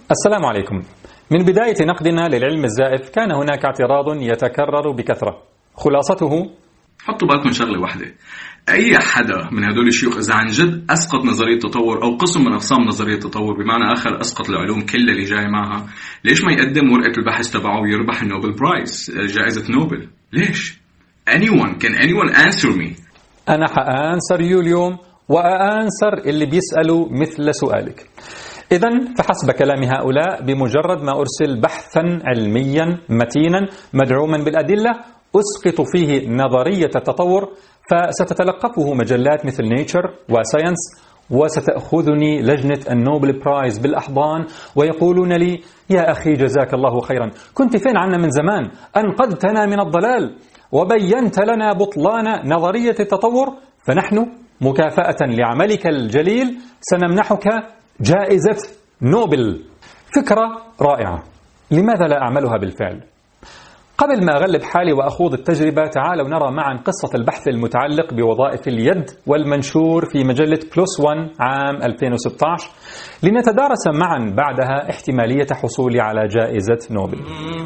السلام عليكم. من بداية نقدنا للعلم الزائف كان هناك اعتراض يتكرر بكثرة، خلاصته: حطوا بالكم شغلة واحدة، أي حدا من هدول الشيوخ إذا عن جد أسقط نظرية التطور أو قسم من أقسام نظرية التطور، بمعنى آخر أسقط العلوم كلها اللي جاي معها، ليش ما يقدم ورقة البحث تبعه ويربح النوبل برايز، جائزة نوبل؟ ليش؟ Can anyone answer me؟ أنا حأنسر اليوم وأنسر اللي بيسألوا مثل سؤالك. إذن فحسب كلام هؤلاء بمجرد ما أرسل بحثا علميا متينا مدعوما بالأدلة أسقط فيه نظرية التطور، فستتلقفه مجلات مثل نيتشر وساينس، وستأخذني لجنة النوبل برايز بالأحضان ويقولون لي: يا أخي جزاك الله خيرا، كنت فين عنا من زمان؟ أنقذتنا من الضلال وبينت لنا بطلان نظرية التطور، فنحن مكافأة لعملك الجليل سنمنحك جائزة نوبل. فكرة رائعة، لماذا لا أعملها بالفعل؟ قبل ما أغلب حالي وأخوض التجربة، تعالوا نرى معا قصة البحث المتعلق بوظائف اليد والمنشور في مجلة بلس 1 عام 2016 لنتدارس معا بعدها احتمالية حصولي على جائزة نوبل.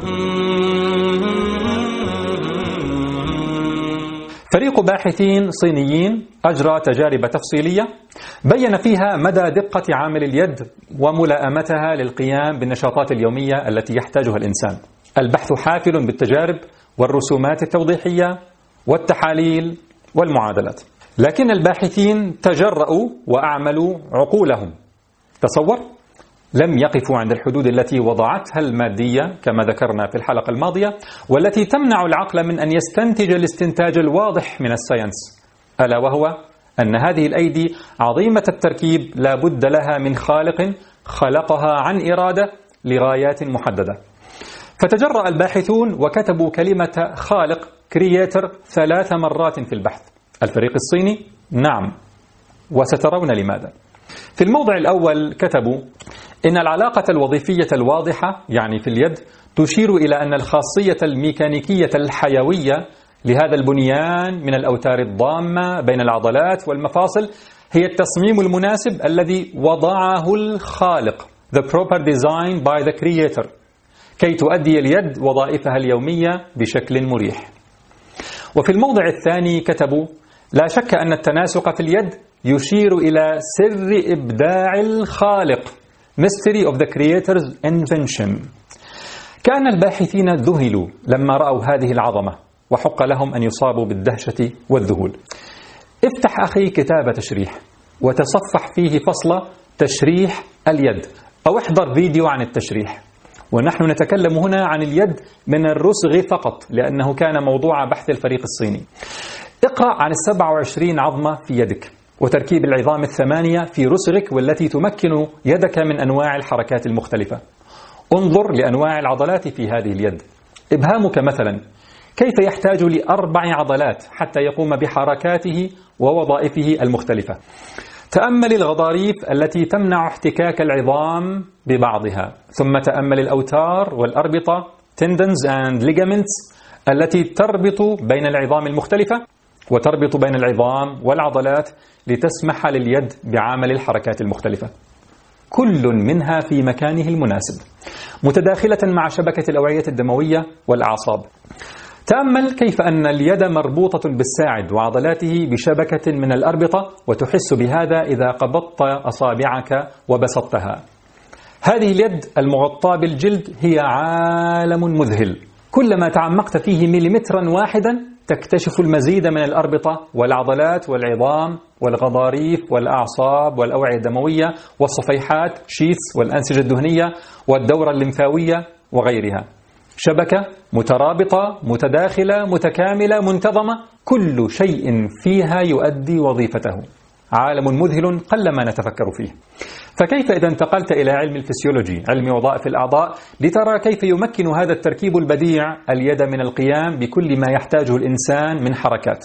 فريق باحثين صينيين أجرى تجارب تفصيلية بيّن فيها مدى دقة عامل اليد وملائمتها للقيام بالنشاطات اليومية التي يحتاجها الإنسان. البحث حافل بالتجارب والرسومات التوضيحية والتحاليل والمعادلات، لكن الباحثين تجرؤوا وأعملوا عقولهم. تصور، لم يقفوا عند الحدود التي وضعتها المادية كما ذكرنا في الحلقة الماضية، والتي تمنع العقل من أن يستنتج الاستنتاج الواضح من الساينس، ألا وهو أن هذه الأيدي عظيمة التركيب لا بد لها من خالق خلقها عن إرادة لغايات محددة. فتجرأ الباحثون وكتبوا كلمة خالق كرييتر 3 مرات في البحث. الفريق الصيني نعم، وسترون لماذا. في الموضع الأول كتبوا إن العلاقة الوظيفية الواضحة يعني في اليد تشير إلى أن الخاصية الميكانيكية الحيوية لهذا البنيان من الأوتار الضامة بين العضلات والمفاصل هي التصميم المناسب الذي وضعه الخالق، the proper design by the creator، كي تؤدي اليد وظائفها اليومية بشكل مريح. وفي الموضع الثاني كتبوا: لا شك أن التناسق في اليد يشير إلى سر إبداع الخالق، mystery of the creator's invention. كان الباحثين ذهلوا لما رأوا هذه العظمة، وحق لهم أن يصابوا بالدهشة والذهول. افتح أخي كتاب تشريح وتصفح فيه فصل تشريح اليد، أو احضر فيديو عن التشريح. ونحن نتكلم هنا عن اليد من الرسغ فقط، لأنه كان موضوع بحث الفريق الصيني. اقرأ عن 27 عظمة في يدك، وتركيب العظام 8 في رسغك والتي تمكن يدك من أنواع الحركات المختلفة. انظر لأنواع العضلات في هذه اليد. إبهامك مثلا كيف يحتاج ل4 عضلات حتى يقوم بحركاته ووظائفه المختلفة. تأمل الغضاريف التي تمنع احتكاك العظام ببعضها، ثم تأمل الأوتار والأربطة tendons and ligaments التي تربط بين العظام المختلفة وتربط بين العظام والعضلات لتسمح لليد بعمل الحركات المختلفة، كل منها في مكانه المناسب متداخلة مع شبكة الأوعية الدموية والأعصاب. تأمل كيف أن اليد مربوطة بالساعد وعضلاته بشبكة من الأربطة، وتحس بهذا إذا قبضت أصابعك وبسطتها. هذه اليد المغطاة بالجلد هي عالم مذهل، كلما تعمقت فيه مليمترا واحدا تكتشف المزيد من الأربطة والعضلات والعظام والغضاريف والأعصاب والأوعية الدموية والصفيحات شيث والأنسجة الدهنية والدورة الليمفاوية وغيرها. شبكة مترابطة متداخلة متكاملة منتظمة، كل شيء فيها يؤدي وظيفته. عالم مذهل قلما نتفكر فيه. فكيف إذا انتقلت إلى علم الفسيولوجي، علم وظائف الأعضاء، لترى كيف يمكن هذا التركيب البديع اليد من القيام بكل ما يحتاجه الإنسان من حركات،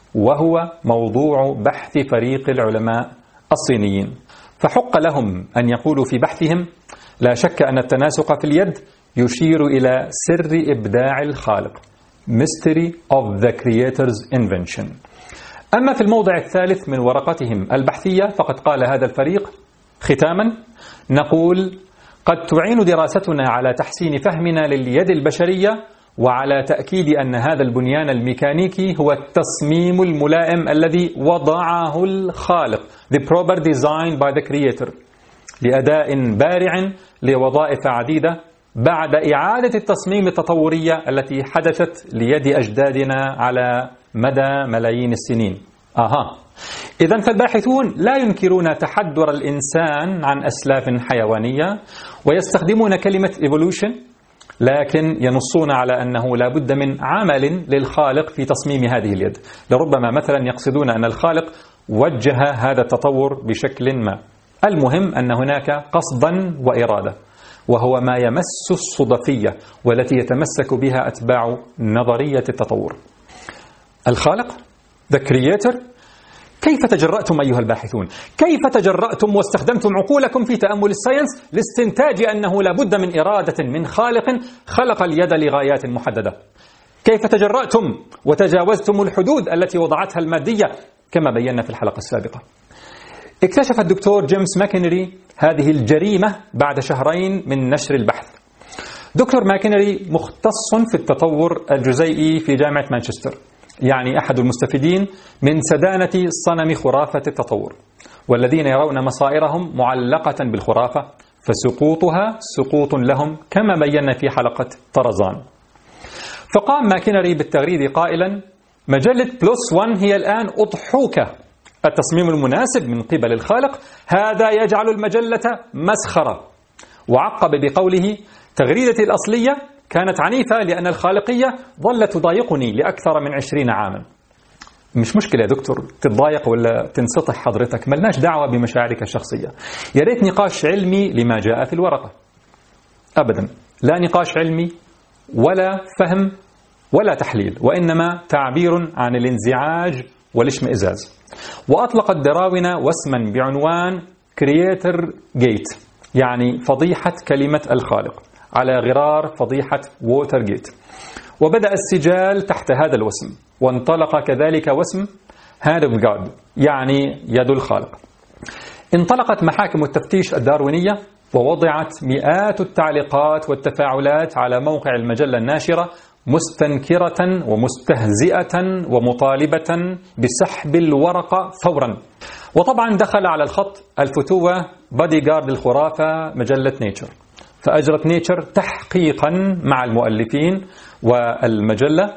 وهو موضوع بحث فريق العلماء الصينيين. فحق لهم أن يقولوا في بحثهم: لا شك أن التناسق في اليد يشير إلى سر إبداع الخالق، mystery of the creator's invention. أما في الموضع الثالث من ورقتهم البحثية فقد قال هذا الفريق: ختاما نقول: قد تعين دراستنا على تحسين فهمنا لليد البشرية وعلى تأكيد أن هذا البنيان الميكانيكي هو التصميم الملائم الذي وضعه الخالق the proper design by the creator لأداء بارع لوظائف عديدة بعد إعادة التصميم التطورية التي حدثت ليد أجدادنا على مدى ملايين السنين. إذن فالباحثون لا ينكرون تحدر الإنسان عن أسلاف حيوانية ويستخدمون كلمة evolution، لكن ينصون على أنه لا بد من عمل للخالق في تصميم هذه اليد. لربما مثلا يقصدون أن الخالق وجه هذا التطور بشكل ما. المهم أن هناك قصدا وإرادة، وهو ما يمس الصدفية والتي يتمسك بها أتباع نظرية التطور. الخالق the creator. كيف تجرأتم أيها الباحثون؟ كيف تجرأتم واستخدمتم عقولكم في تأمل الساينس لاستنتاج أنه لا بد من إرادة من خالق خلق اليد لغايات محددة؟ كيف تجرأتم وتجاوزتم الحدود التي وضعتها المادية كما بينا في الحلقة السابقة؟ اكتشف الدكتور جيمس ماكينري هذه الجريمة بعد شهرين من نشر البحث. دكتور ماكينري مختص في التطور الجزيئي في جامعة مانشستر، يعني أحد المستفيدين من سدانة صنم خرافة التطور، والذين يرون مصائرهم معلقة بالخرافة فسقوطها سقوط لهم كما بينا في حلقة طرزان. فقام ماكينري بالتغريد قائلا: مجلة بلس 1 هي الآن أضحوكة، التصميم المناسب من قبل الخالق هذا يجعل المجلة مسخرة. وعقب بقوله: تغريدتي الأصلية كانت عنيفة لأن الخالقية ظلت تضايقني لأكثر من 20 عاما. مش مشكلة يا دكتور تتضايق ولا تنسطح حضرتك، ملناش دعوة بمشاعرك الشخصية. يا ريت نقاش علمي لما جاء في الورقة. أبدا لا نقاش علمي ولا فهم ولا تحليل، وإنما تعبير عن الانزعاج والاشمئزاز. وأطلقت دراونا واسما بعنوان Creator Gate، يعني فضيحة كلمة الخالق، على غرار فضيحة ووترغيت. وبدأ السجال تحت هذا الوسم، وانطلق كذلك وسم Hand of God، يعني يد الخالق. انطلقت محاكم التفتيش الداروينية ووضعت مئات التعليقات والتفاعلات على موقع المجلة الناشرة مستنكرة ومستهزئة ومطالبة بسحب الورقة فورا. وطبعا دخل على الخط الفتوة بادي جارد الخرافة مجلة نيتشر، فأجرت نيتشر تحقيقا مع المؤلفين والمجلة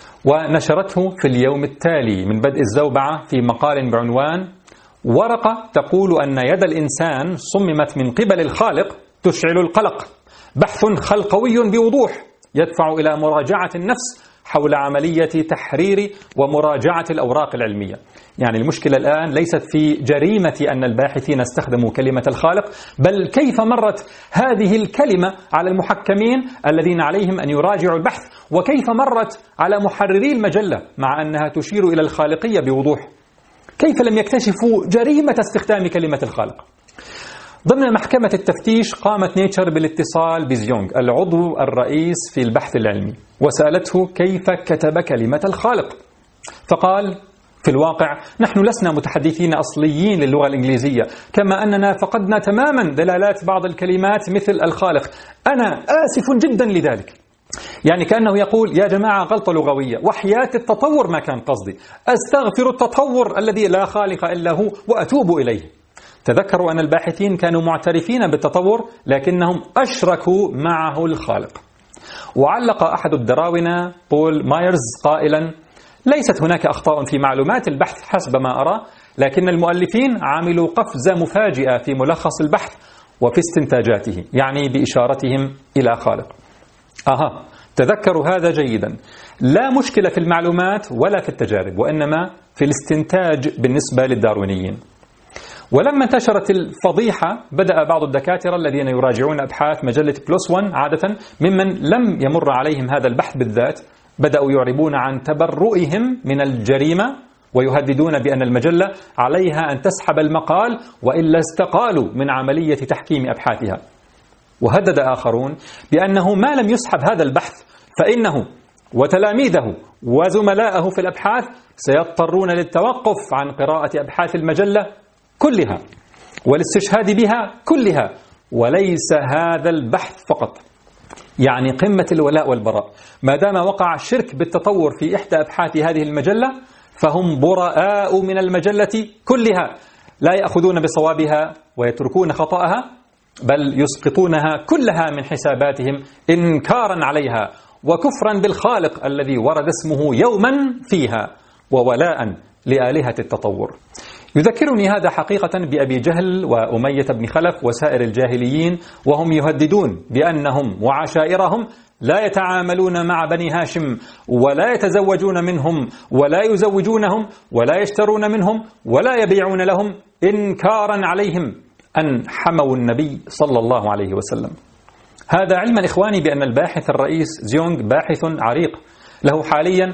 ونشرته في اليوم التالي من بدء الزوبعة في مقال بعنوان ورقة تقول أن يد الإنسان صممت من قبل الخالق تشعل القلق، بحث خلقوي بوضوح يدفع إلى مراجعة النفس حول عملية تحرير ومراجعة الأوراق العلمية. يعني المشكلة الآن ليست في جريمة أن الباحثين استخدموا كلمة الخالق، بل كيف مرت هذه الكلمة على المحكمين الذين عليهم أن يراجعوا البحث، وكيف مرت على محرري المجلة مع أنها تشير إلى الخالقية بوضوح. كيف لم يكتشفوا جريمة استخدام كلمة الخالق؟ ضمن محكمة التفتيش قامت نيتشر بالاتصال بزيونغ العضو الرئيس في البحث العلمي وسألته كيف كتب كلمة الخالق، فقال: في الواقع نحن لسنا متحدثين أصليين للغة الإنجليزية، كما أننا فقدنا تماما دلالات بعض الكلمات مثل الخالق. أنا آسف جدا لذلك. يعني كأنه يقول: يا جماعة غلطة لغوية، وحياة التطور ما كان قصدي، أستغفر التطور الذي لا خالق إلا هو وأتوب إليه. تذكروا أن الباحثين كانوا معترفين بالتطور لكنهم أشركوا معه الخالق. وعلق أحد الدراونة بول مايرز قائلا: ليست هناك أخطاء في معلومات البحث حسب ما أرى، لكن المؤلفين عملوا قفزة مفاجئة في ملخص البحث وفي استنتاجاته، يعني بإشارتهم إلى خالق. تذكروا هذا جيدا. لا مشكلة في المعلومات ولا في التجارب، وإنما في الاستنتاج بالنسبة للداروينيين. ولما انتشرت الفضيحة بدأ بعض الدكاترة الذين يراجعون أبحاث مجلة بلس 1 عادة ممن لم يمر عليهم هذا البحث بالذات، بدأوا يعربون عن تبرؤهم من الجريمة ويهددون بأن المجلة عليها أن تسحب المقال وإلا استقالوا من عملية تحكيم أبحاثها. وهدد آخرون بأنه ما لم يسحب هذا البحث فإنه وتلاميذه وزملائه في الأبحاث سيضطرون للتوقف عن قراءة أبحاث المجلة كلها والاستشهاد بها كلها وليس هذا البحث فقط، يعني قمة الولاء والبراء. ما دام وقع شرك بالتطور في إحدى أبحاث هذه المجلة فهم براء من المجلة كلها، لا يأخذون بصوابها ويتركون خطأها، بل يسقطونها كلها من حساباتهم إنكارا عليها وكفرا بالخالق الذي ورد اسمه يوما فيها وولاء لآلهة التطور. يذكرني هذا حقيقة بأبي جهل وأمية بن خلف وسائر الجاهليين، وهم يهددون بأنهم وعشائرهم لا يتعاملون مع بني هاشم ولا يتزوجون منهم ولا يزوجونهم ولا يشترون منهم ولا يبيعون لهم، إنكارا عليهم أن حموا النبي صلى الله عليه وسلم. هذا علما إخواني بأن الباحث الرئيس زيونغ باحث عريق، له حاليا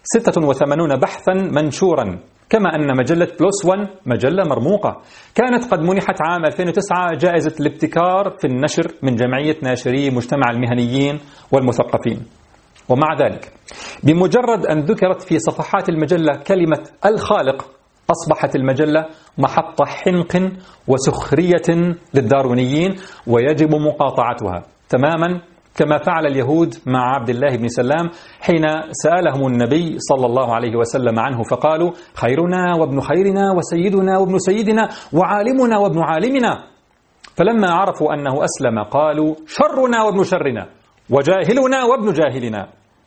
86 بحثا منشورا، كما أن مجلة بلس 1 مجلة مرموقة كانت قد منحت عام 2009 جائزة الابتكار في النشر من جمعية ناشري مجتمع المهنيين والمثقفين. ومع ذلك بمجرد أن ذكرت في صفحات المجلة كلمة الخالق أصبحت المجلة محط حنق وسخرية للداروينيين، ويجب مقاطعتها تماما كما فعل اليهود مع عبد الله بن سلام حين سألهم النبي صلى الله عليه وسلم عنه فقالوا خيرنا وابن خيرنا وسيدنا وابن سيدنا وعالمنا وابن عالمنا، فلما عرفوا أنه أسلم قالوا شرنا وابن شرنا وجاهلنا وابن جاهلنا.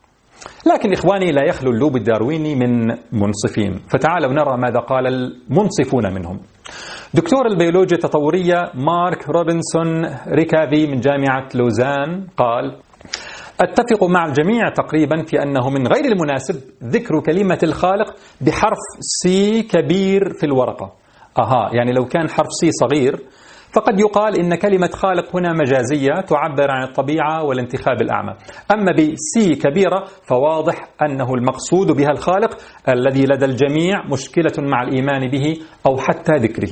لكن إخواني لا يخلو اللوب الدارويني من منصفين، فتعالوا نرى ماذا قال المنصفون منهم. دكتور البيولوجيا التطورية مارك روبنسون ريكافي من جامعة لوزان قال أتفق مع الجميع تقريبا في أنه من غير المناسب ذكر كلمة الخالق بحرف سي كبير في الورقة. يعني لو كان حرف سي صغير فقد يقال إن كلمة خالق هنا مجازية تعبر عن الطبيعة والانتخاب الأعمى، أما بسي كبيرة فواضح أنه المقصود بها الخالق الذي لدى الجميع مشكلة مع الإيمان به أو حتى ذكره.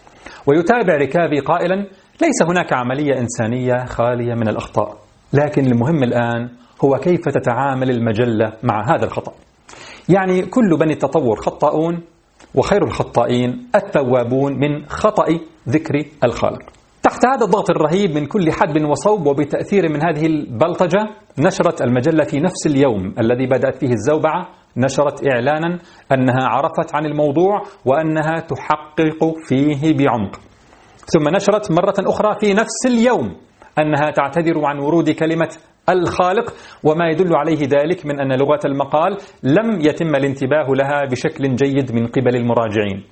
ويتابع ريكافي قائلا ليس هناك عملية إنسانية خالية من الأخطاء، لكن المهم الآن هو كيف تتعامل المجلة مع هذا الخطأ. يعني كل بني التطور خطاؤون، وخير الخطائين التوابون من خطأ ذكر الخالق. تحت هذا الضغط الرهيب من كل حدب وصوب وبتأثير من هذه البلطجة، نشرت المجلة في نفس اليوم الذي بدأت فيه الزوبعة نشرت إعلانا أنها عرفت عن الموضوع وأنها تحقق فيه بعمق، ثم نشرت مرة أخرى في نفس اليوم أنها تعتذر عن ورود كلمة الخالق، وما يدل عليه ذلك من أن لغة المقال لم يتم الانتباه لها بشكل جيد من قبل المراجعين.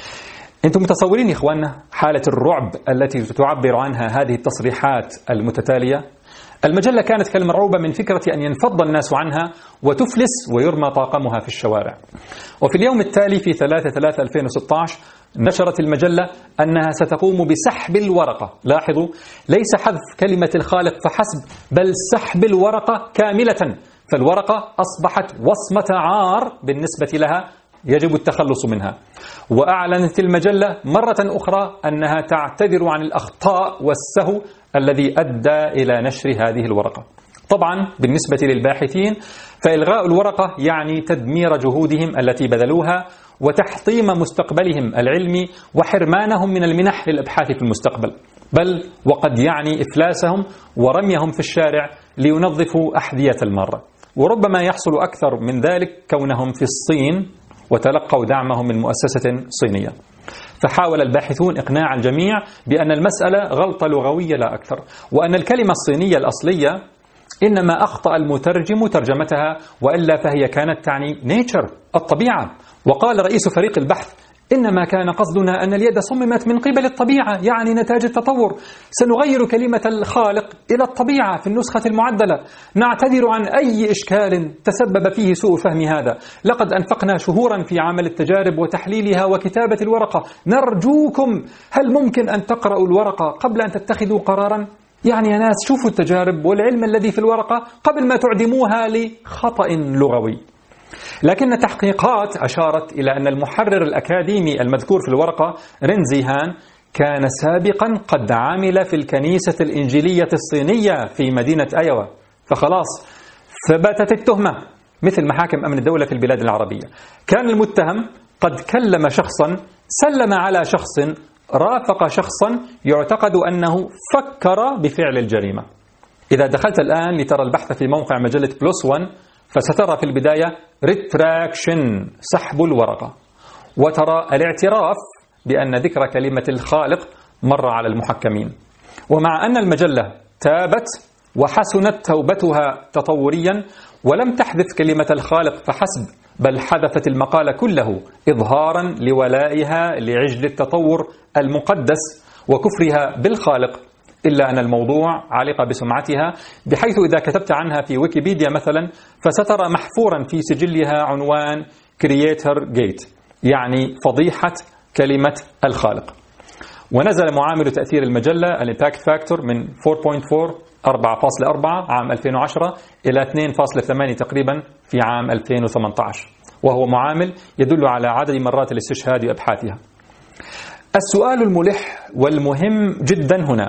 أنتم متصورين إخواننا حالة الرعب التي تعبر عنها هذه التصريحات المتتالية؟ المجلة كانت كالمرعوبة من فكرة أن ينفض الناس عنها وتفلس ويرمى طاقمها في الشوارع. وفي اليوم التالي في 3/3/2016 نشرت المجلة أنها ستقوم بسحب الورقة. لاحظوا، ليس حذف كلمة الخالق فحسب، بل سحب الورقة كاملة، فالورقة أصبحت وصمة عار بالنسبة لها يجب التخلص منها. وأعلنت المجلة مرة أخرى أنها تعتذر عن الأخطاء والسهو الذي أدى إلى نشر هذه الورقة. طبعا بالنسبة للباحثين فإلغاء الورقة يعني تدمير جهودهم التي بذلوها وتحطيم مستقبلهم العلمي وحرمانهم من المنح للأبحاث في المستقبل، بل وقد يعني إفلاسهم ورميهم في الشارع لينظفوا أحذية المارة. وربما يحصل أكثر من ذلك كونهم في الصين وتلقوا دعمهم من مؤسسة صينية. فحاول الباحثون إقناع الجميع بأن المسألة غلطة لغوية لا أكثر، وأن الكلمة الصينية الأصلية إنما أخطأ المترجم ترجمتها، وإلا فهي كانت تعني nature الطبيعة. وقال رئيس فريق البحث إنما كان قصدنا أن اليد صممت من قبل الطبيعة، يعني نتاج التطور. سنغير كلمة الخالق إلى الطبيعة في النسخة المعدلة. نعتذر عن أي إشكال تسبب فيه سوء فهم هذا. لقد أنفقنا شهورا في عمل التجارب وتحليلها وكتابة الورقة. نرجوكم، هل ممكن أن تقرأوا الورقة قبل أن تتخذوا قرارا؟ يعني يا ناس شوفوا التجارب والعلم الذي في الورقة قبل ما تعدموها لخطأ لغوي. لكن التحقيقات أشارت إلى أن المحرر الأكاديمي المذكور في الورقة رينزي هان كان سابقا قد عمل في الكنيسة الإنجيلية الصينية في مدينة أيوا، فخلاص ثبتت التهمة مثل محاكم أمن الدولة في البلاد العربية. كان المتهم قد كلم شخصا سلم على شخص رافق شخصا يعتقد أنه فكر بفعل الجريمة. إذا دخلت الآن لترى البحث في موقع مجلة بلس 1 فسترى في البداية retraction سحب الورقة، وترى الاعتراف بأن ذكر كلمة الخالق مر على المحكمين. ومع أن المجلة تابت وحسنت توبتها تطوريا ولم تحذف كلمة الخالق فحسب، بل حذفت المقال كله إظهارا لولائها لعجل التطور المقدس وكفرها بالخالق، إلا أن الموضوع علق بسمعتها، بحيث إذا كتبت عنها في ويكيبيديا مثلا فسترى محفورا في سجلها عنوان Creator Gate، يعني فضيحة كلمة الخالق. ونزل معامل تأثير المجلة الإمباكت فاكتور من 4.4 4.4 عام 2010 إلى 2.8 تقريبا في عام 2018، وهو معامل يدل على عدد مرات الاستشهاد وأبحاثها. السؤال الملح والمهم جدا هنا،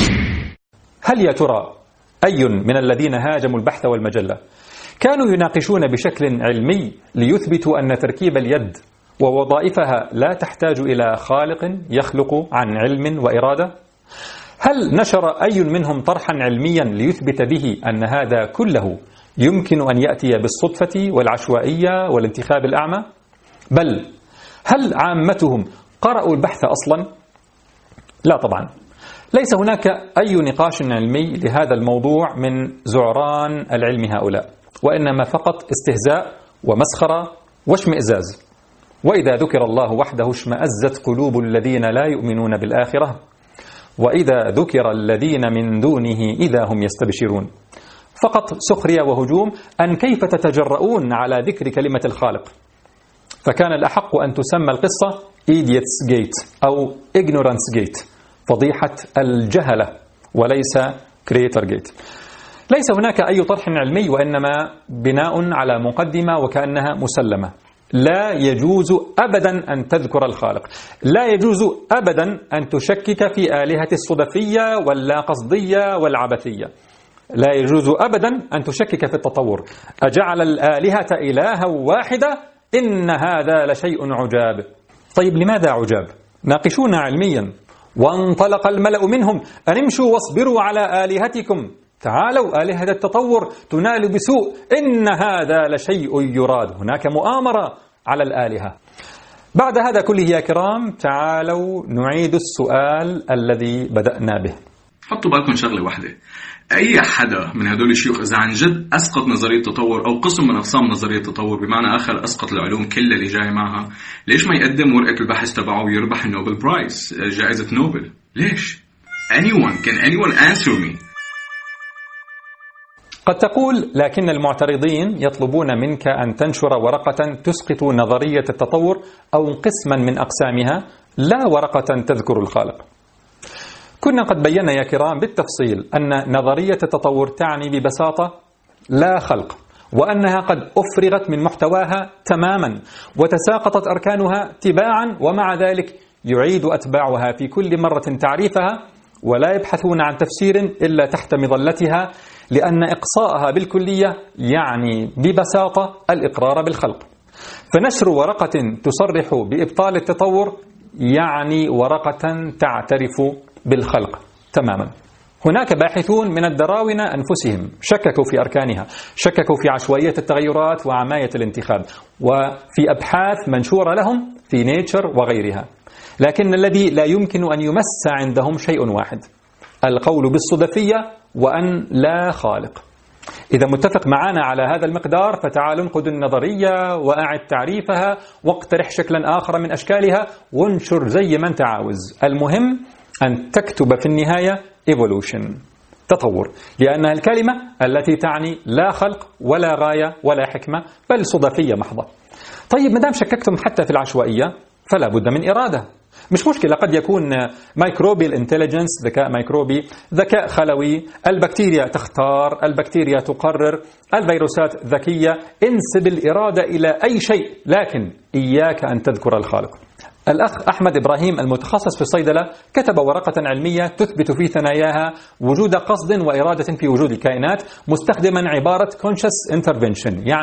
هل يا ترى أي من الذين هاجموا البحث والمجلة كانوا يناقشون بشكل علمي ليثبتوا أن تركيب اليد ووظائفها لا تحتاج إلى خالق يخلق عن علم وإرادة؟ هل نشر أي منهم طرحا علميا ليثبت به أن هذا كله يمكن أن يأتي بالصدفة والعشوائية والانتخاب الأعمى؟ بل هل عامتهم قرأوا البحث أصلا؟ لا طبعا، ليس هناك أي نقاش علمي لهذا الموضوع من زعران العلم هؤلاء، وإنما فقط استهزاء ومسخرة واشمئزاز. وإذا ذكر الله وحده اشمأزت قلوب الذين لا يؤمنون بالآخرة، وإذا ذكر الذين من دونه إذا هم يستبشرون. فقط سخرية وهجوم أن كيف تتجرؤون على ذكر كلمة الخالق. فكان الأحق أن تسمى القصة Idiot's Gate أو Ignorance Gate، فضيحة الجهلة، وليس Creator Gate. ليس هناك أي طرح علمي، وإنما بناء على مقدمة وكأنها مسلمة. لا يجوز أبدا أن تذكر الخالق، لا يجوز أبدا أن تشكك في آلهة الصدفية واللا قصدية والعبثية، لا يجوز أبدا أن تشكك في التطور. أجعل الآلهة إلها واحدة إن هذا لشيء عجاب. طيب لماذا عجاب؟ ناقشونا علميا. وانطلق الملأ منهم أن امشوا واصبروا على آلهتكم، تعالوا آلهة التطور تنال بسوء إن هذا لشيء يراد. هناك مؤامرة على الآلهة. بعد هذا كله يا كرام تعالوا نعيد السؤال الذي بدأنا به. حطوا بالكم شغلة واحدة، أي حدا من هدول الشيوخ إذا عن جد أسقط نظرية التطور أو قسم من أقسام نظرية التطور، بمعنى آخر أسقط العلوم كلها اللي جاي معها، ليش ما يقدم ورقة البحث تبعه ويربح النوبل برايز، جائزة نوبل؟ ليش؟ Can anyone answer me؟ قد تقول لكن المعترضين يطلبون منك أن تنشر ورقة تسقط نظرية التطور أو قسما من أقسامها، لا ورقة تذكر الخالق. كنا قد بينا يا كرام بالتفصيل أن نظرية التطور تعني ببساطة لا خلق، وأنها قد أفرغت من محتواها تماما وتساقطت أركانها تباعا، ومع ذلك يعيد أتباعها في كل مرة تعريفها ولا يبحثون عن تفسير إلا تحت مظلتها، لأن إقصاءها بالكلية يعني ببساطة الإقرار بالخلق. فنشر ورقة تصرح بإبطال التطور يعني ورقة تعترف بالخلق تماما. هناك باحثون من الدراونة أنفسهم شككوا في أركانها، شككوا في عشوائية التغيرات وعماية الانتخاب، وفي أبحاث منشورة لهم في نيتشر وغيرها. لكن الذي لا يمكن أن يمس عندهم شيء واحد، القول بالصدفية وأن لا خالق. إذا متفق معنا على هذا المقدار فتعال انقد النظرية وأعد تعريفها واقترح شكلا آخر من أشكالها وانشر زي ما انت عاوز. المهم أن تكتب في النهاية evolution، تطور، لأنها الكلمة التي تعني لا خلق ولا غاية ولا حكمة، بل صدفية محضة. طيب مدام شككتم حتى في العشوائية فلا بد من إرادة. مش مشكلة، قد يكون مايكروبيال انتليجنس، ذكاء ميكروبي، ذكاء خلوي، البكتيريا تختار، البكتيريا تقرر، الفيروسات ذكية. انسب الإرادة إلى أي شيء، لكن إياك أن تذكر الخالق. الأخ أحمد إبراهيم المتخصص في الصيدلة كتب ورقة علمية تثبت في ثناياها وجود قصد وإرادة في وجود الكائنات، مستخدما عبارة conscious intervention، يعني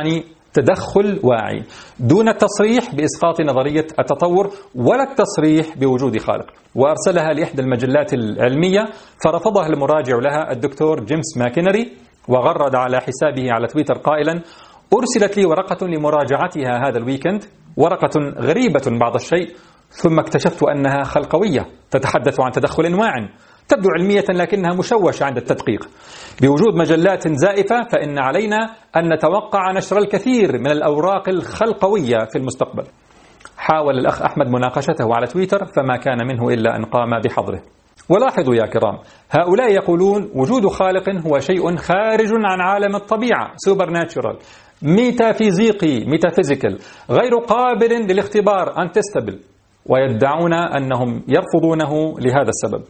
تدخل واعي دون التصريح بإسقاط نظرية التطور ولا التصريح بوجود خالق، وأرسلها لإحدى المجلات العلمية فرفضها المراجع لها الدكتور جيمس ماكينري، وغرد على حسابه على تويتر قائلا: أرسلت لي ورقة لمراجعتها هذا الويكند، ورقة غريبة بعض الشيء، ثم اكتشفت أنها خلقوية تتحدث عن تدخل واع، تبدو علمية لكنها مشوشة عند التدقيق. بوجود مجلات زائفة فإن علينا أن نتوقع نشر الكثير من الأوراق الخلقوية في المستقبل. حاول الأخ أحمد مناقشته على تويتر فما كان منه إلا أن قام بحظره. ولاحظوا يا كرام، هؤلاء يقولون وجود خالق هو شيء خارج عن عالم الطبيعة، سوبرناتشورال، ميتافيزيقي، ميتافيزيكال، غير قابل للاختبار، أنتستبل، ويدعون أنهم يرفضونه لهذا السبب،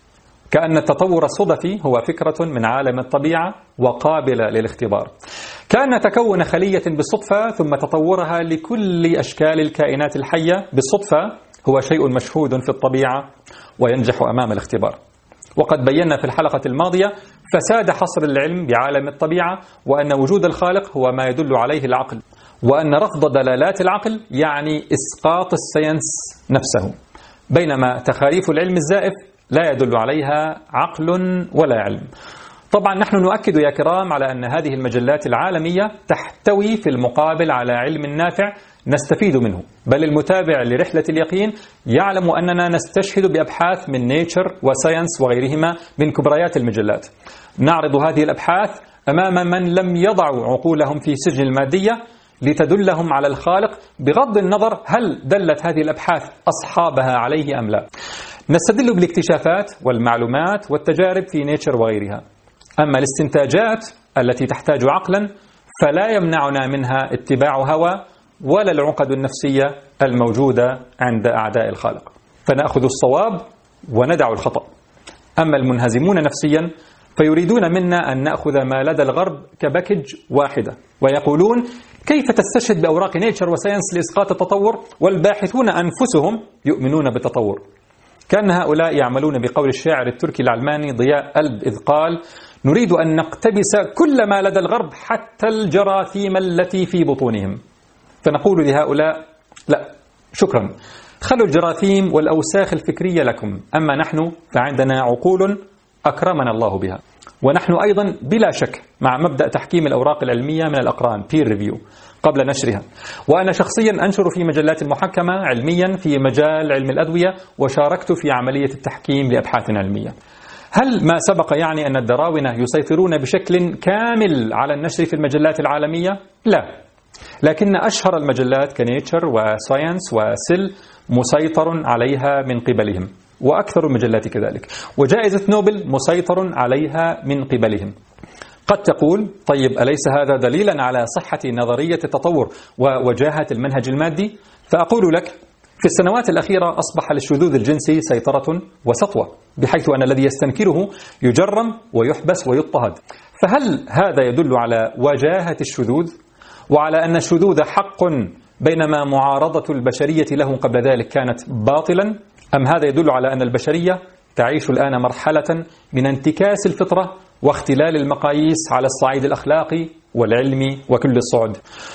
كأن التطور الصدفي هو فكرة من عالم الطبيعة وقابلة للاختبار، كأن تكون خلية بالصدفة ثم تطورها لكل أشكال الكائنات الحية بالصدفة هو شيء مشهود في الطبيعة وينجح أمام الاختبار. وقد بينا في الحلقة الماضية فساد حصر العلم بعالم الطبيعة، وأن وجود الخالق هو ما يدل عليه العقل، وأن رفض دلالات العقل يعني إسقاط الساينس نفسه، بينما تخاريف العلم الزائف لا يدل عليها عقل ولا علم. طبعا نحن نؤكد يا كرام على أن هذه المجلات العالمية تحتوي في المقابل على علم نافع نستفيد منه، بل المتابع لرحلة اليقين يعلم أننا نستشهد بأبحاث من نيتشر وساينس وغيرهما من كبريات المجلات. نعرض هذه الأبحاث أمام من لم يضعوا عقولهم في سجن المادية لتدلهم على الخالق، بغض النظر هل دلت هذه الأبحاث أصحابها عليه أم لا. نستدل بالاكتشافات والمعلومات والتجارب في نيتشر وغيرها. أما الاستنتاجات التي تحتاج عقلا فلا يمنعنا منها اتباع هوى ولا العقد النفسية الموجودة عند أعداء الخالق، فنأخذ الصواب وندع الخطأ. أما المنهزمون نفسيا فيريدون منا أن نأخذ ما لدى الغرب كباكج واحدة، ويقولون كيف تستشهد بأوراق نيتشر وساينس لإسقاط التطور والباحثون أنفسهم يؤمنون بالتطور. كان هؤلاء يعملون بقول الشاعر التركي العلماني ضياء ألب إذ قال: نريد أن نقتبس كل ما لدى الغرب حتى الجراثيم التي في بطونهم. فنقول لهؤلاء: لا شكرا، خلوا الجراثيم والأوساخ الفكرية لكم، أما نحن فعندنا عقول أكرمنا الله بها. ونحن أيضا بلا شك مع مبدأ تحكيم الأوراق العلمية من الأقران peer review قبل نشرها، وأنا شخصيا أنشر في مجلات محكمة علميا في مجال علم الأدوية، وشاركت في عملية التحكيم لأبحاث علمية. هل ما سبق يعني أن الدراونة يسيطرون بشكل كامل على النشر في المجلات العالمية؟ لا، لكن أشهر المجلات كنيتشر وساينس وسيل مسيطر عليها من قبلهم، وأكثر المجلات كذلك، وجائزة نوبل مسيطر عليها من قبلهم. قد تقول: طيب أليس هذا دليلا على صحة نظرية التطور ووجاهة المنهج المادي؟ فأقول لك: في السنوات الأخيرة أصبح للشذوذ الجنسي سيطرة وسطوة، بحيث أن الذي يستنكره يجرم ويحبس ويضطهد. فهل هذا يدل على وجاهة الشذوذ وعلى أن الشذوذ حق بينما معارضة البشرية له قبل ذلك كانت باطلا؟ أم هذا يدل على أن البشرية تعيش الآن مرحلة من انتكاس الفطرة واختلال المقاييس على الصعيد الأخلاقي والعلمي وكل الصعد؟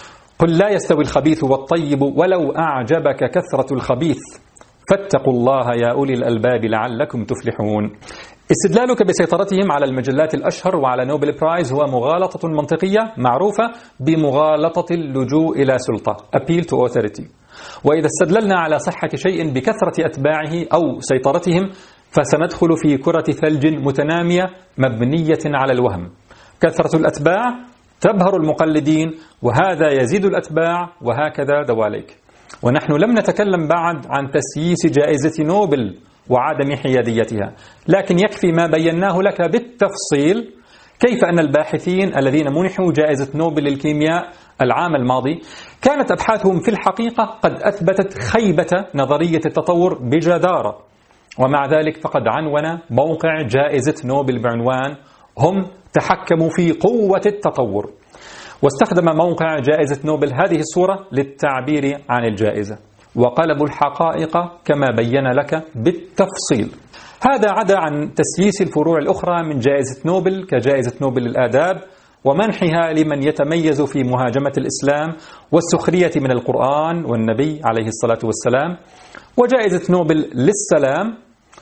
قل لا يستوي الخبيث والطيب ولو أعجبك كثرة الخبيث فاتقوا الله يا أولي الألباب لعلكم تفلحون. استدلالك بسيطرتهم على المجلات الأشهر وعلى نوبل برايز هو مغالطة منطقية معروفة بمغالطة اللجوء إلى سلطة appeal to authority. وإذا استدللنا على صحة شيء بكثرة أتباعه أو سيطرتهم فسندخل في كرة ثلج متنامية مبنية على الوهم. كثرة الأتباع تبهر المقلدين، وهذا يزيد الأتباع، وهكذا دواليك. ونحن لم نتكلم بعد عن تسييس جائزة نوبل وعدم حياديتها، لكن يكفي ما بيناه لك بالتفصيل كيف أن الباحثين الذين منحوا جائزة نوبل للكيمياء العام الماضي كانت أبحاثهم في الحقيقة قد أثبتت خيبة نظرية التطور بجدارة، ومع ذلك فقد عنون موقع جائزة نوبل بعنوان هم تحكموا في قوة التطور، واستخدم موقع جائزة نوبل هذه الصورة للتعبير عن الجائزة، وقلبوا الحقائق كما بين لك بالتفصيل. هذا عدا عن تسييس الفروع الأخرى من جائزة نوبل كجائزة نوبل للآداب ومنحها لمن يتميز في مهاجمة الإسلام والسخرية من القرآن والنبي عليه الصلاة والسلام، وجائزة نوبل للسلام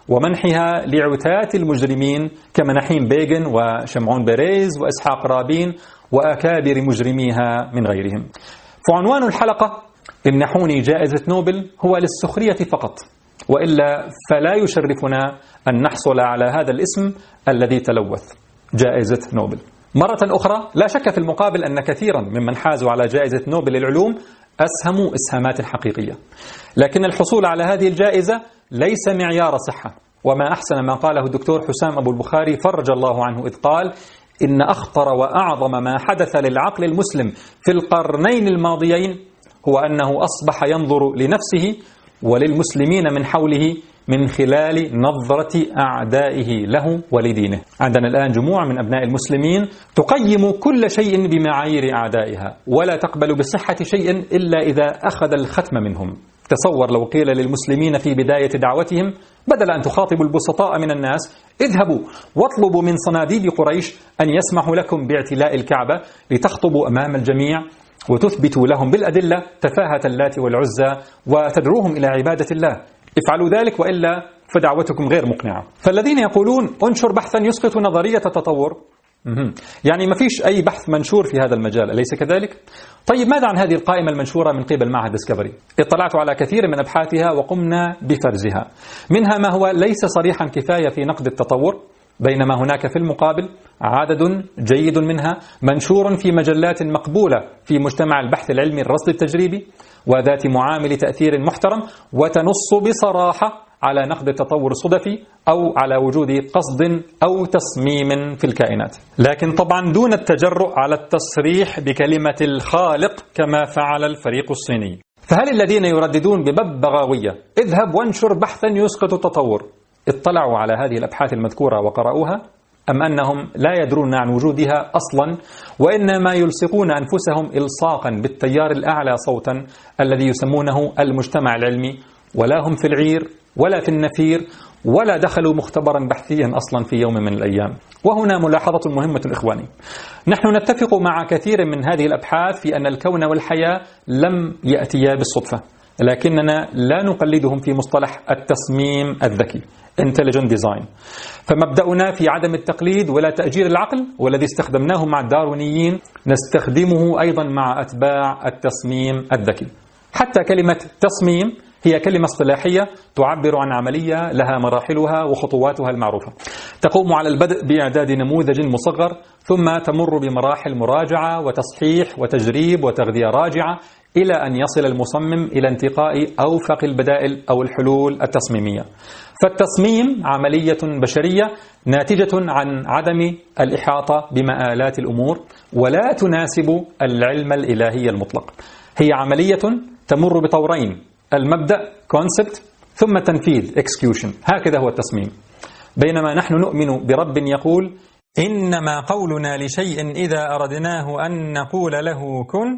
ومنحها لعتاة المجرمين كمناحيم بيغن وشمعون بيريز وإسحاق رابين وأكابر مجرميها من غيرهم. فعنوان الحلقة امنحوني جائزة نوبل هو للسخرية فقط، وإلا فلا يشرفنا أن نحصل على هذا الاسم الذي تلوث، جائزة نوبل. مرة أخرى، لا شك في المقابل أن كثيرا ممن حازوا على جائزة نوبل للعلوم أسهموا إسهامات حقيقية، لكن الحصول على هذه الجائزة ليس معيار صحة. وما أحسن ما قاله الدكتور حسام أبو البخاري فرج الله عنه إذ قال: إن أخطر وأعظم ما حدث للعقل المسلم في القرنين الماضيين هو أنه أصبح ينظر لنفسه وللمسلمين من حوله من خلال نظرة أعدائه له ولدينه. عندنا الآن جموع من أبناء المسلمين تقيم كل شيء بمعايير أعدائها، ولا تقبل بصحة شيء إلا إذا أخذ الختم منهم. تصور لو قيل للمسلمين في بداية دعوتهم بدل أن تخاطبوا البسطاء من الناس: اذهبوا واطلبوا من صناديد قريش أن يسمحوا لكم باعتلاء الكعبة لتخطبوا أمام الجميع وتثبتوا لهم بالأدلة تفاهة اللات والعزى وتدعوهم إلى عبادة الله، افعلوا ذلك وإلا فدعوتكم غير مقنعة. فالذين يقولون انشر بحثا يسقط نظرية التطور، يعني ما فيش أي بحث منشور في هذا المجال، أليس كذلك؟ طيب ماذا عن هذه القائمة المنشورة من قبل معهد ديسكفري؟ اطلعت على كثير من أبحاثها وقمنا بفرزها، منها ما هو ليس صريحا كفاية في نقد التطور، بينما هناك في المقابل عدد جيد منها منشور في مجلات مقبولة في مجتمع البحث العلمي الرصد التجريبي وذات معامل تأثير محترم، وتنص بصراحة على نقد التطور الصدفي أو على وجود قصد أو تصميم في الكائنات، لكن طبعا دون التجرؤ على التصريح بكلمة الخالق كما فعل الفريق الصيني. فهل الذين يرددون بببغاوية اذهب وانشر بحثا يسقط التطور اطلعوا على هذه الأبحاث المذكورة وقرأوها، أم أنهم لا يدرون عن وجودها أصلا وإنما يلصقون أنفسهم إلصاقا بالتيار الأعلى صوتا الذي يسمونه المجتمع العلمي، ولا هم في العير ولا في النفير ولا دخلوا مختبرا بحثيا أصلا في يوم من الأيام. وهنا ملاحظة مهمة إخواني، نحن نتفق مع كثير من هذه الأبحاث في أن الكون والحياة لم يأتيا بالصدفة، لكننا لا نقلدهم في مصطلح التصميم الذكي Intelligent Design. فمبدأنا في عدم التقليد ولا تأجير العقل، والذي استخدمناه مع الداروينيين نستخدمه أيضا مع أتباع التصميم الذكي. حتى كلمة تصميم هي كلمة اصطلاحية تعبر عن عملية لها مراحلها وخطواتها المعروفة، تقوم على البدء بإعداد نموذج مصغر ثم تمر بمراحل مراجعة وتصحيح وتجريب وتغذية راجعة إلى أن يصل المصمم إلى انتقاء أوفق البدائل أو الحلول التصميمية. فالتصميم عملية بشرية ناتجة عن عدم الإحاطة بمآلات الأمور ولا تناسب العلم الإلهي المطلق. هي عملية تمر بطورين: المبدأ concept ثم تنفيذ execution. هكذا هو التصميم. بينما نحن نؤمن برب يقول: إنما قولنا لشيء إذا أردناه أن نقول له كن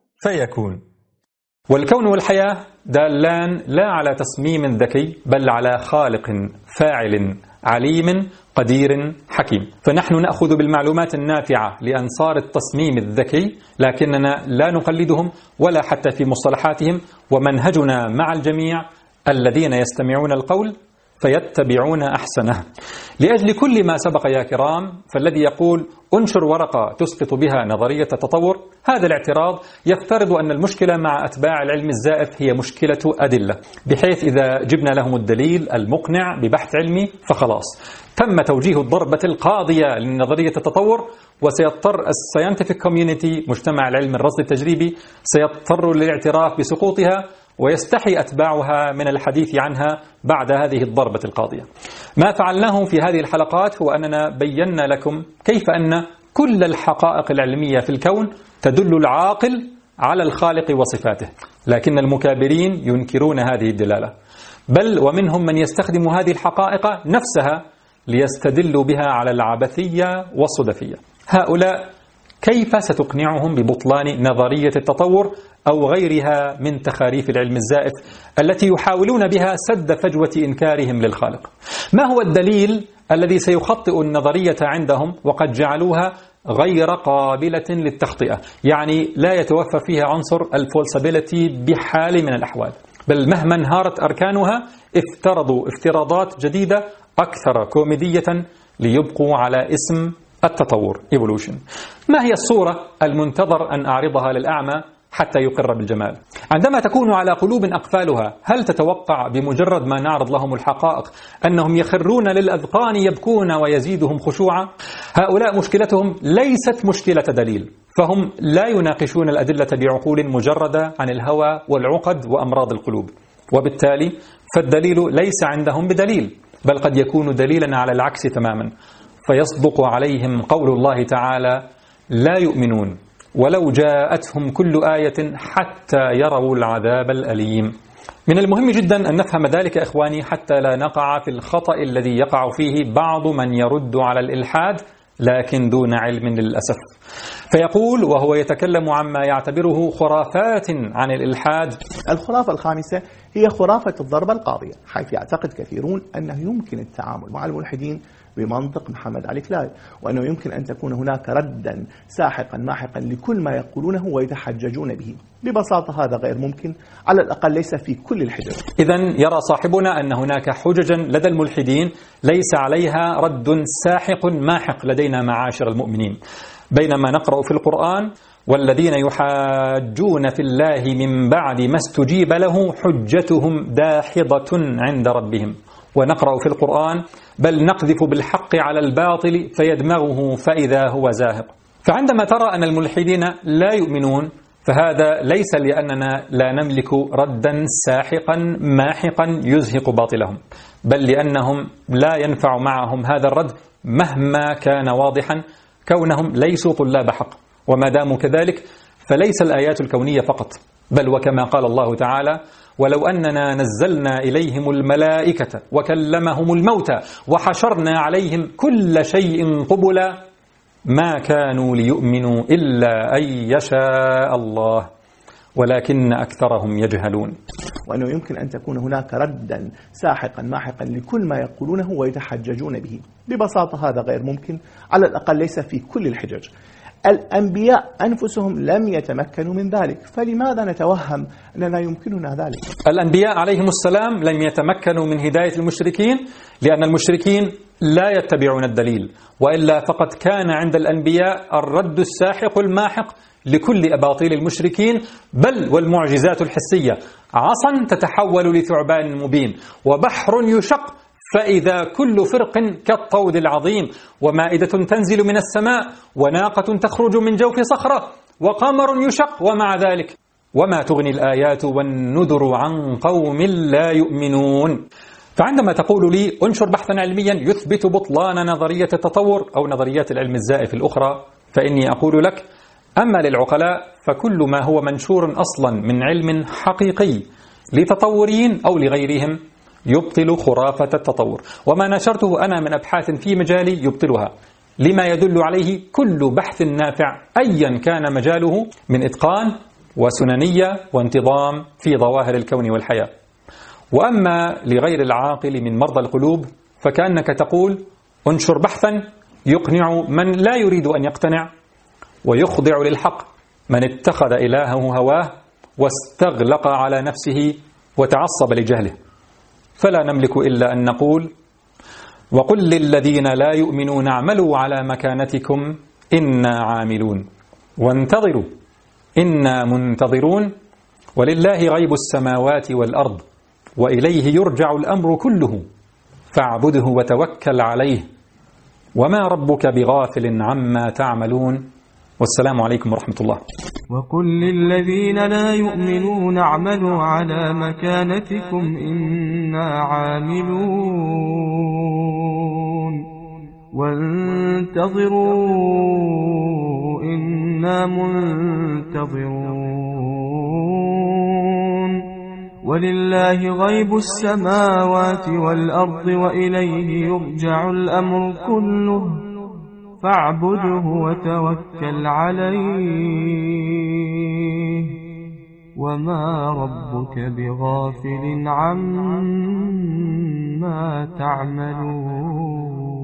فيكون. والكون والحياة دالان لا على تصميم ذكي بل على خالق فاعل عليم قدير حكيم. فنحن نأخذ بالمعلومات النافعة لأنصار التصميم الذكي، لكننا لا نقلدهم ولا حتى في مصطلحاتهم، ومنهجنا مع الجميع الذين يستمعون القول فيتبعون أحسنه. لأجل كل ما سبق يا كرام، فالذي يقول انشر ورقة تسقط بها نظرية التطور، هذا الاعتراض يفترض أن المشكلة مع أتباع العلم الزائف هي مشكلة أدلة، بحيث إذا جبنا لهم الدليل المقنع ببحث علمي فخلاص تم توجيه الضربة القاضية لنظرية التطور، وسيضطر الساينتفك كوميونيتي مجتمع العلم الرصد التجريبي سيضطر للاعتراف بسقوطها، ويستحي أتباعها من الحديث عنها بعد هذه الضربة القاضية. ما فعلناه في هذه الحلقات هو أننا بينا لكم كيف أن كل الحقائق العلمية في الكون تدل العاقل على الخالق وصفاته، لكن المكابرين ينكرون هذه الدلالة، بل ومنهم من يستخدم هذه الحقائق نفسها ليستدلوا بها على العبثية والصدفية. هؤلاء كيف ستقنعهم ببطلان نظرية التطور أو غيرها من تخاريف العلم الزائف التي يحاولون بها سد فجوة إنكارهم للخالق؟ ما هو الدليل الذي سيخطئ النظرية عندهم وقد جعلوها غير قابلة للتخطئة، يعني لا يتوفر فيها عنصر الفولسابيلتي بحال من الأحوال، بل مهما انهارت أركانها افترضوا افتراضات جديدة أكثر كوميدية ليبقوا على اسم التطور evolution. ما هي الصورة المنتظر أن أعرضها للأعمى حتى يقر بالجمال؟ عندما تكون على قلوب أقفالها، هل تتوقع بمجرد ما نعرض لهم الحقائق أنهم يخرون للأذقان يبكون ويزيدهم خشوعا؟ هؤلاء مشكلتهم ليست مشكلة دليل، فهم لا يناقشون الأدلة بعقول مجردة عن الهوى والعقد وأمراض القلوب، وبالتالي فالدليل ليس عندهم بدليل، بل قد يكون دليلا على العكس تماما، فيصدق عليهم قول الله تعالى: لا يؤمنون ولو جاءتهم كل آية حتى يروا العذاب الأليم. من المهم جدا أن نفهم ذلك إخواني حتى لا نقع في الخطأ الذي يقع فيه بعض من يرد على الإلحاد لكن دون علم للأسف، فيقول وهو يتكلم عما يعتبره خرافات عن الإلحاد: الخرافة الخامسة هي خرافة الضربة القاضية، حيث يعتقد كثيرون أنه يمكن التعامل مع الملحدين بمنطق محمد علي كلاي، وأنه يمكن أن تكون هناك ردا ساحقا ماحقا لكل ما يقولونه ويتحججون به. ببساطة هذا غير ممكن، على الأقل ليس في كل الحجج. إذن يرى صاحبنا أن هناك حججا لدى الملحدين ليس عليها رد ساحق ماحق لدينا معاشر المؤمنين، بينما نقرأ في القرآن: والذين يحاجون في الله من بعد ما استجيب له حجتهم داحضة عند ربهم، ونقرأ في القرآن: بل نقذف بالحق على الباطل فيدمغه فإذا هو زاهق. فعندما ترى أن الملحدين لا يؤمنون، فهذا ليس لأننا لا نملك ردا ساحقا ماحقا يزهق باطلهم، بل لأنهم لا ينفع معهم هذا الرد مهما كان واضحا، كونهم ليسوا طلاب حق، وما داموا كذلك فليس الآيات الكونية فقط، بل وكما قال الله تعالى: ولو أننا نزلنا إليهم الملائكة وكلمهم الموتى وحشرنا عليهم كل شيء قبلا ما كانوا ليؤمنوا إلا أن يشاء الله ولكن أكثرهم يجهلون. وأنه يمكن أن تكون هناك ردا ساحقا ماحقا لكل ما يقولونه ويتحججون به. ببساطة هذا غير ممكن، على الأقل ليس في كل الحجج. الأنبياء أنفسهم لم يتمكنوا من ذلك، فلماذا نتوهم أننا يمكننا ذلك؟ الأنبياء عليهم السلام لم يتمكنوا من هداية المشركين لأن المشركين لا يتبعون الدليل، وإلا فقد كان عند الأنبياء الرد الساحق الماحق لكل أباطيل المشركين، بل والمعجزات الحسية: عصا تتحول لثعبان مبين، وبحر يشق فإذا كل فرق كالطود العظيم، ومائدة تنزل من السماء، وناقة تخرج من جوف صخرة، وقمر يشق، ومع ذلك وما تغني الآيات والنذر عن قوم لا يؤمنون. فعندما تقول لي انشر بحثا علميا يثبت بطلان نظرية التطور أو نظريات العلم الزائف الأخرى، فإني أقول لك: أما للعقلاء فكل ما هو منشور أصلا من علم حقيقي لتطورين أو لغيرهم يبطل خرافة التطور، وما نشرته أنا من أبحاث في مجالي يبطلها، لما يدل عليه كل بحث نافع أيا كان مجاله من إتقان وسننية وانتظام في ظواهر الكون والحياة. وأما لغير العاقل من مرضى القلوب فكأنك تقول: انشر بحثا يقنع من لا يريد أن يقتنع، ويخضع للحق من اتخذ إلهه هواه واستغلق على نفسه وتعصب لجهله. فلا نملك إلا أن نقول: وقل للذين لا يؤمنون اعملوا على مكانتكم إنا عاملون وانتظروا إنا منتظرون ولله غيب السماوات والأرض وإليه يرجع الأمر كله فاعبده وتوكل عليه وما ربك بغافل عما تعملون. والسلام عليكم ورحمة الله. وقل للذين لا يؤمنون اعملوا على مكانتكم إنا عاملون وانتظروا إنا منتظرون ولله غيب السماوات والأرض وإليه يرجع الأمر كله فاعبده وتوكل عليه وما ربك بغافل عما تعملون.